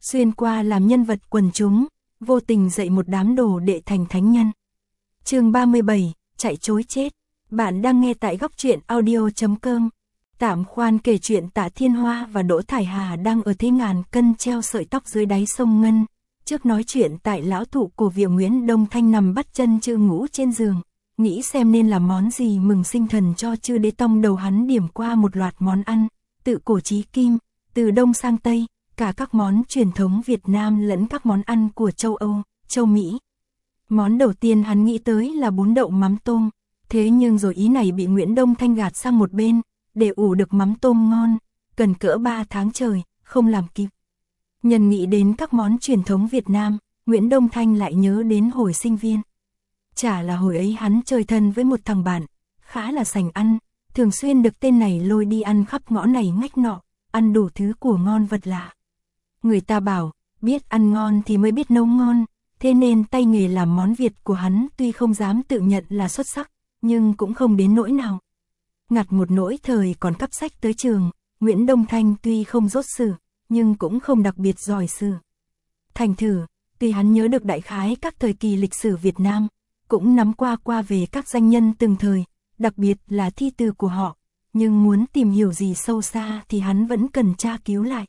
xuyên qua làm nhân vật quần chúng, vô tình dạy một đám đồ đệ thành thánh nhân. Chương 37, chạy trối chết. Bạn đang nghe tại góc truyện audio.com. Tạm khoan kể chuyện Tạ Thiên Hoa và Đỗ Thải Hà đang ở thế ngàn cân treo sợi tóc dưới đáy sông Ngân. Trước nói chuyện tại lão thụ cổ viện, Nguyễn Đông Thanh nằm bắt chân Chư ngủ trên giường, nghĩ xem nên làm món gì mừng sinh thần cho Chư Đế Tông. Đầu hắn điểm qua một loạt món ăn, tự cổ chí kim, từ Đông sang Tây, cả các món truyền thống Việt Nam lẫn các món ăn của châu Âu, châu Mỹ. Món đầu tiên hắn nghĩ tới là bún đậu mắm tôm, thế nhưng rồi ý này bị Nguyễn Đông Thanh gạt sang một bên, để ủ được mắm tôm ngon, cần cỡ 3 tháng trời, không làm kịp. Nhân nghĩ đến các món truyền thống Việt Nam, Nguyễn Đông Thanh lại nhớ đến hồi sinh viên. Chả là hồi ấy hắn chơi thân với một thằng bạn, khá là sành ăn, thường xuyên được tên này lôi đi ăn khắp ngõ này ngách nọ, ăn đủ thứ của ngon vật lạ. Người ta bảo, biết ăn ngon thì mới biết nấu ngon, thế nên tay nghề làm món Việt của hắn tuy không dám tự nhận là xuất sắc, nhưng cũng không đến nỗi nào. Ngặt một nỗi thời còn cắp sách tới trường, Nguyễn Đông Thanh tuy không dốt sử, nhưng cũng không đặc biệt giỏi sử. Thành thử, tuy hắn nhớ được đại khái các thời kỳ lịch sử Việt Nam, cũng nắm qua về các danh nhân từng thời, đặc biệt là thi từ của họ, nhưng muốn tìm hiểu gì sâu xa thì hắn vẫn cần tra cứu lại.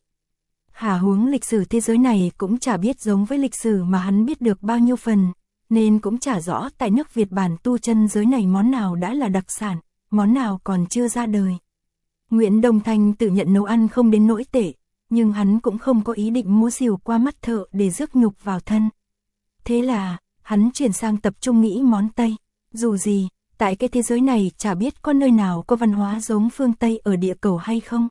Hả huống lịch sử thế giới này cũng chả biết giống với lịch sử mà hắn biết được bao nhiêu phần, nên cũng chả rõ tại nước Việt bản tu chân giới này món nào đã là đặc sản, món nào còn chưa ra đời. Nguyễn Đông Thanh tự nhận nấu ăn không đến nỗi tệ, nhưng hắn cũng không có ý định múa xìu qua mắt thợ để rước nhục vào thân. Thế là, hắn chuyển sang tập trung nghĩ món Tây. Dù gì, tại cái thế giới này chả biết có nơi nào có văn hóa giống phương Tây ở địa cầu hay không.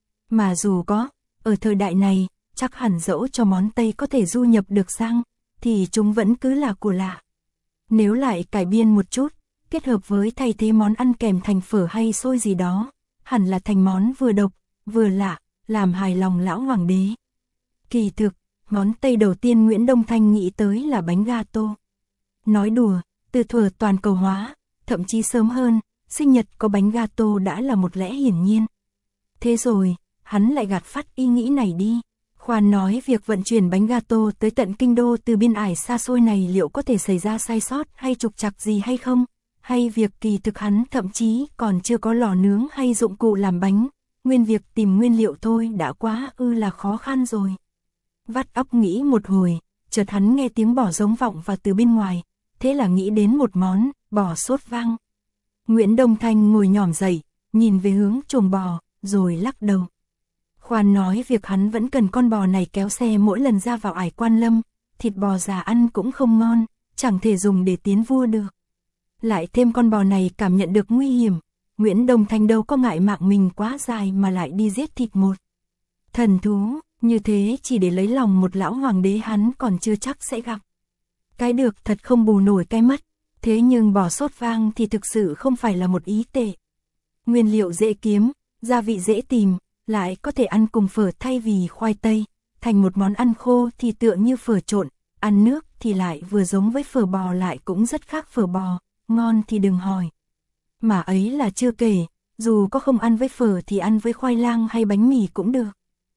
Mà dù có, ở thời đại này, chắc hẳn dẫu cho món Tây có thể du nhập được sang, thì chúng vẫn cứ là của lạ. Nếu lại cải biên một chút, kết hợp với thay thế món ăn kèm thành phở hay xôi gì đó, hẳn là thành món vừa độc, vừa lạ, làm hài lòng lão hoàng đế. Kỳ thực, món Tây đầu tiên Nguyễn Đông Thanh nghĩ tới là bánh gato. Nói đùa, từ thuở toàn cầu hóa, thậm chí sớm hơn, sinh nhật có bánh gato đã là một lẽ hiển nhiên. Thế rồi, hắn lại gạt phắt ý nghĩ này đi. Khoan nói việc vận chuyển bánh gato tới tận kinh đô từ biên ải xa xôi này liệu có thể xảy ra sai sót hay trục trặc gì hay không? Hay việc kỳ thực hắn thậm chí còn chưa có lò nướng hay dụng cụ làm bánh, nguyên việc tìm nguyên liệu thôi đã quá là khó khăn rồi. Vắt óc nghĩ một hồi, chợt hắn nghe tiếng bò giống vọng vào từ bên ngoài, thế là nghĩ đến một món, bò sốt vang. Nguyễn Đông Thanh ngồi nhỏm dậy, nhìn về hướng chuồng bò, rồi lắc đầu. Khoan nói việc hắn vẫn cần con bò này kéo xe mỗi lần ra vào ải Quan Lâm, thịt bò già ăn cũng không ngon, chẳng thể dùng để tiến vua được. Lại thêm con bò này cảm nhận được nguy hiểm, Nguyễn Đông Thanh đâu có ngại mạng mình quá dài mà lại đi giết thịt một thần thú, như thế chỉ để lấy lòng một lão hoàng đế hắn còn chưa chắc sẽ gặp. Cái được thật không bù nổi cái mất, thế nhưng bò sốt vang thì thực sự không phải là một ý tệ. Nguyên liệu dễ kiếm, gia vị dễ tìm, lại có thể ăn cùng phở thay vì khoai tây, thành một món ăn khô thì tựa như phở trộn, ăn nước thì lại vừa giống với phở bò lại cũng rất khác phở bò, ngon thì đừng hỏi. Mà ấy là chưa kể, dù có không ăn với phở thì ăn với khoai lang hay bánh mì cũng được.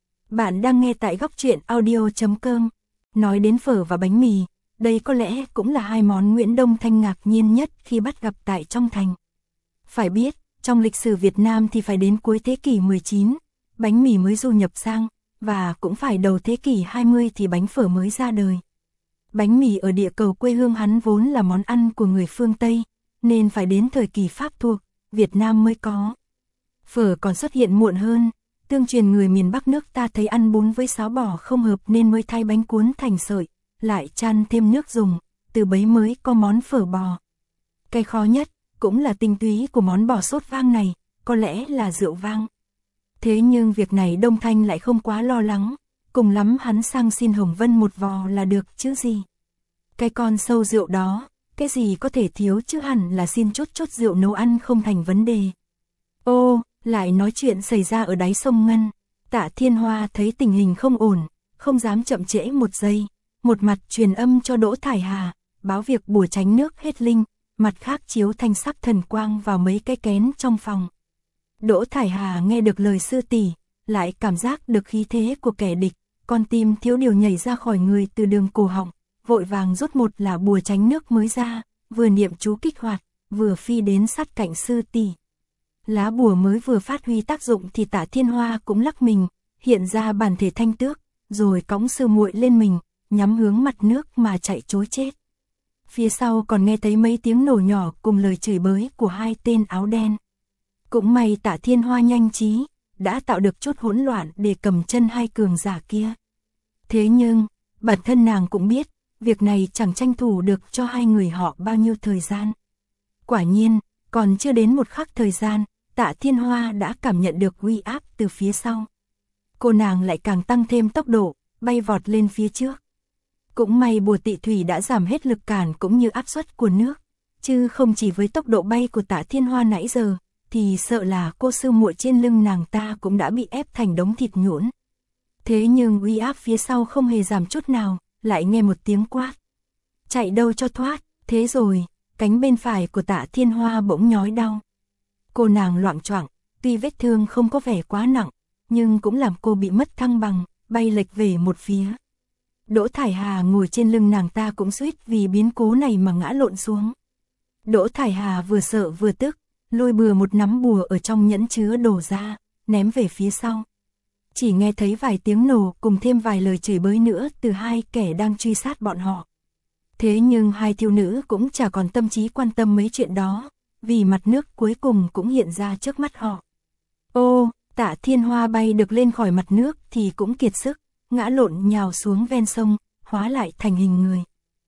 Bạn đang nghe tại góc truyện audio.com. Nói đến phở và bánh mì, đây có lẽ cũng là hai món Nguyễn Đông Thanh ngạc nhiên nhất khi bắt gặp tại trong thành. Phải biết, trong lịch sử Việt Nam thì phải đến cuối thế kỷ 19, bánh mì mới du nhập sang, và cũng phải đầu thế kỷ 20 thì bánh phở mới ra đời. Bánh mì ở địa cầu quê hương hắn vốn là món ăn của người phương Tây, nên phải đến thời kỳ Pháp thuộc, Việt Nam mới có. Phở còn xuất hiện muộn hơn, tương truyền người miền Bắc nước ta thấy ăn bún với sáo bò không hợp nên mới thay bánh cuốn thành sợi, lại chan thêm nước dùng, từ bấy mới có món phở bò. Cái khó nhất, cũng là tinh túy của món bò sốt vang này, có lẽ là rượu vang. Thế nhưng việc này Đông Thanh lại không quá lo lắng, cùng lắm hắn sang xin Hồng Vân một vò là được chứ gì. Cái con sâu rượu đó, cái gì có thể thiếu chứ hẳn là xin chút rượu nấu ăn không thành vấn đề. Ô, lại nói chuyện xảy ra ở đáy sông Ngân, Tạ Thiên Hoa thấy tình hình không ổn, không dám chậm trễ một giây, một mặt truyền âm cho Đỗ Thải Hà, báo việc bùa tránh nước hết linh, mặt khác chiếu thanh sắc thần quang vào mấy cái kén trong phòng. Đỗ Thải Hà nghe được lời sư tỷ, lại cảm giác được khí thế của kẻ địch, con tim thiếu điều nhảy ra khỏi người từ đường cổ họng, vội vàng rút một là bùa tránh nước mới ra, vừa niệm chú kích hoạt, vừa phi đến sát cạnh sư tỷ. Lá bùa mới vừa phát huy tác dụng thì Tạ Thiên Hoa cũng lắc mình, hiện ra bản thể thanh tước, rồi cõng sư muội lên mình, nhắm hướng mặt nước mà chạy trối chết. Phía sau còn nghe thấy mấy tiếng nổ nhỏ cùng lời chửi bới của hai tên áo đen. Cũng may Tạ Thiên Hoa nhanh trí, đã tạo được chút hỗn loạn để cầm chân hai cường giả kia. Thế nhưng, bản thân nàng cũng biết, việc này chẳng tranh thủ được cho hai người họ bao nhiêu thời gian. Quả nhiên, còn chưa đến một khắc thời gian, Tạ Thiên Hoa đã cảm nhận được uy áp từ phía sau. Cô nàng lại càng tăng thêm tốc độ, bay vọt lên phía trước. Cũng may bùa tị thủy đã giảm hết lực cản cũng như áp suất của nước, chứ không chỉ với tốc độ bay của Tạ Thiên Hoa nãy giờ, thì sợ là cô sư muội trên lưng nàng ta cũng đã bị ép thành đống thịt nhũn. Thế nhưng uy áp phía sau không hề giảm chút nào, lại nghe một tiếng quát. Chạy đâu cho thoát, thế rồi, cánh bên phải của Tạ Thiên Hoa bỗng nhói đau. Cô nàng loạng choạng, tuy vết thương không có vẻ quá nặng, nhưng cũng làm cô bị mất thăng bằng, bay lệch về một phía. Đỗ Thải Hà ngồi trên lưng nàng ta cũng suýt vì biến cố này mà ngã lộn xuống. Đỗ Thải Hà vừa sợ vừa tức, lôi bừa một nắm bùa ở trong nhẫn chứa đổ ra, ném về phía sau. Chỉ nghe thấy vài tiếng nổ cùng thêm vài lời chửi bới nữa từ hai kẻ đang truy sát bọn họ. Thế nhưng hai thiếu nữ cũng chả còn tâm trí quan tâm mấy chuyện đó, vì mặt nước cuối cùng cũng hiện ra trước mắt họ. Ô, Tạ Thiên Hoa bay được lên khỏi mặt nước thì cũng kiệt sức, ngã lộn nhào xuống ven sông, hóa lại thành hình người.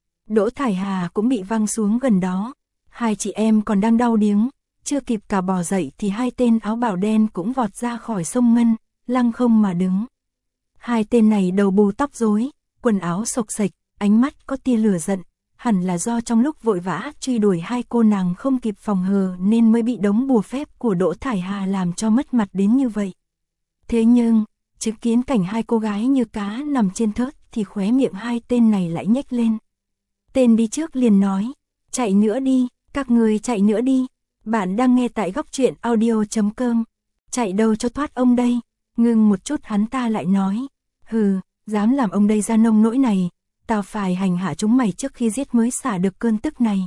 Đỗ Thải Hà cũng bị văng xuống gần đó, hai chị em còn đang đau điếng, chưa kịp cả bò dậy thì hai tên áo bảo đen cũng vọt ra khỏi sông Ngân, lăng không mà đứng. Hai tên này đầu bù tóc rối, quần áo xộc xệch, ánh mắt có tia lửa giận, hẳn là do trong lúc vội vã truy đuổi hai cô nàng không kịp phòng hờ nên mới bị đống bùa phép của Đỗ Thải Hà làm cho mất mặt đến như vậy. Thế nhưng, chứng kiến cảnh hai cô gái như cá nằm trên thớt thì khóe miệng hai tên này lại nhếch lên. Tên đi trước liền nói, chạy nữa đi, các người chạy nữa đi. Bạn đang nghe tại góc truyện audio.com. Chạy đâu cho thoát ông đây. Ngưng một chút hắn ta lại nói, hừ, dám làm ông đây ra nông nỗi này, tao phải hành hạ chúng mày trước khi giết mới xả được cơn tức này.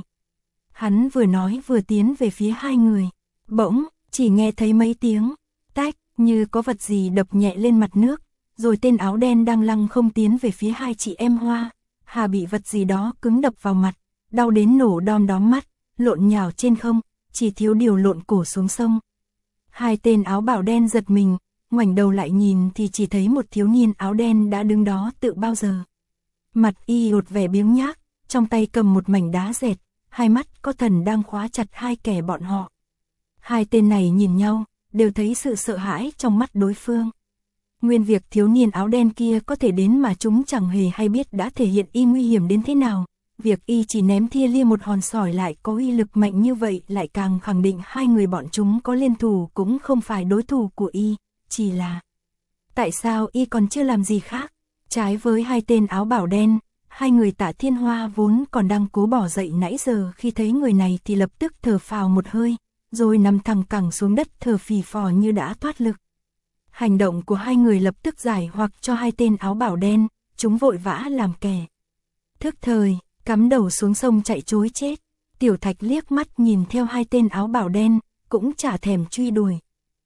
Hắn vừa nói vừa tiến về phía hai người. Bỗng, chỉ nghe thấy mấy tiếng tách, như có vật gì đập nhẹ lên mặt nước, rồi tên áo đen đang lăng không tiến về phía hai chị em Hoa Hà bị vật gì đó cứng đập vào mặt, đau đến nổ đom đóm mắt, lộn nhào trên không, chỉ thiếu điều lộn cổ xuống sông. Hai tên áo bảo đen giật mình, ngoảnh đầu lại nhìn thì chỉ thấy một thiếu niên áo đen đã đứng đó từ bao giờ. Mặt y hột vẻ biếng nhác, trong tay cầm một mảnh đá dẹt, hai mắt có thần đang khóa chặt hai kẻ bọn họ. Hai tên này nhìn nhau, đều thấy sự sợ hãi trong mắt đối phương. Nguyên việc thiếu niên áo đen kia có thể đến mà chúng chẳng hề hay biết đã thể hiện y nguy hiểm đến thế nào. Việc y chỉ ném thia lia một hòn sỏi lại có uy lực mạnh như vậy lại càng khẳng định hai người bọn chúng có liên thủ cũng không phải đối thủ của y, chỉ là tại sao y còn chưa làm gì khác? Trái với hai tên áo bảo đen, hai người Tạ Thiên Hoa vốn còn đang cố bỏ dậy nãy giờ khi thấy người này thì lập tức thở phào một hơi, rồi nằm thẳng cẳng xuống đất thở phì phò như đã thoát lực. Hành động của hai người lập tức giải hoặc cho hai tên áo bảo đen, chúng vội vã làm kẻ thức thời, cắm đầu xuống sông chạy trối chết. Tiểu Thạch liếc mắt nhìn theo hai tên áo bảo đen, cũng chả thèm truy đuổi.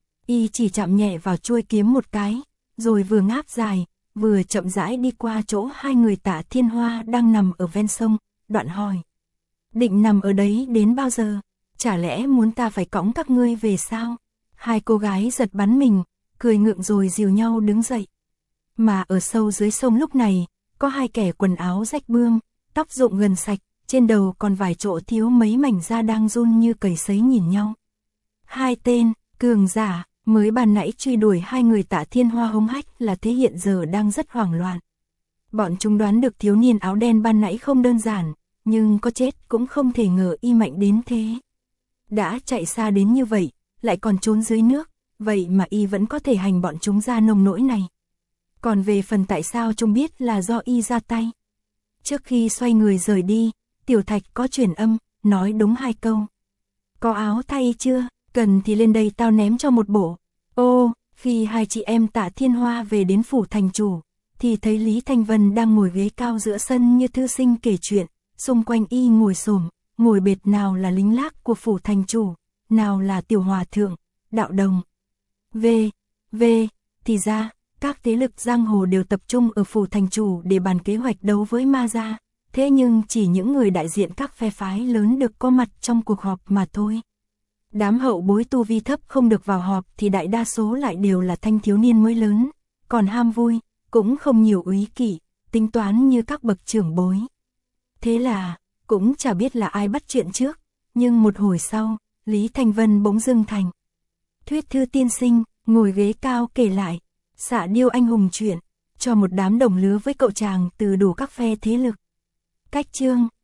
Y chỉ chạm nhẹ vào chuôi kiếm một cái, rồi vừa ngáp dài, vừa chậm rãi đi qua chỗ hai người Tạ Thiên Hoa đang nằm ở ven sông, đoạn hỏi. Định nằm ở đấy đến bao giờ? Chả lẽ muốn ta phải cõng các ngươi về sao? Hai cô gái giật bắn mình, cười ngượng rồi dìu nhau đứng dậy. Mà ở sâu dưới sông lúc này, có hai kẻ quần áo rách bươm, tóc rụng gần sạch, trên đầu còn vài chỗ thiếu mấy mảnh da đang run như cầy sấy nhìn nhau. Hai tên cường giả mới ban nãy truy đuổi hai người Tạ Thiên Hoa hống hách là thế hiện giờ đang rất hoảng loạn. Bọn chúng đoán được thiếu niên áo đen ban nãy không đơn giản, nhưng có chết cũng không thể ngờ y mạnh đến thế. Đã chạy xa đến như vậy, lại còn trốn dưới nước, vậy mà y vẫn có thể hành bọn chúng ra nông nỗi này. Còn về phần tại sao chúng biết là do y ra tay. Trước khi xoay người rời đi, Tiểu Thạch có truyền âm, nói đúng hai câu. Có áo thay chưa, cần thì lên đây tao ném cho một bộ. Ô, khi hai chị em Tạ Thiên Hoa về đến phủ thành chủ, thì thấy Lý Thanh Vân đang ngồi ghế cao giữa sân như thư sinh kể chuyện, xung quanh y ngồi xổm, ngồi bệt nào là lính lác của phủ thành chủ, nào là tiểu hòa thượng, đạo đồng. Thì ra, các thế lực giang hồ đều tập trung ở phủ thành chủ để bàn kế hoạch đấu với ma gia, thế nhưng chỉ những người đại diện các phe phái lớn được có mặt trong cuộc họp mà thôi. Đám hậu bối tu vi thấp không được vào họp thì đại đa số lại đều là thanh thiếu niên mới lớn, còn ham vui, cũng không nhiều úy kỷ, tính toán như các bậc trưởng bối. Thế là, cũng chả biết là ai bắt chuyện trước, nhưng một hồi sau, Lý Thanh Vân bỗng dưng thành Thuyết Thư tiên sinh, ngồi ghế cao kể lại, xạ điêu anh hùng chuyện, cho một đám đồng lứa với cậu chàng từ đủ các phe thế lực. Cách chương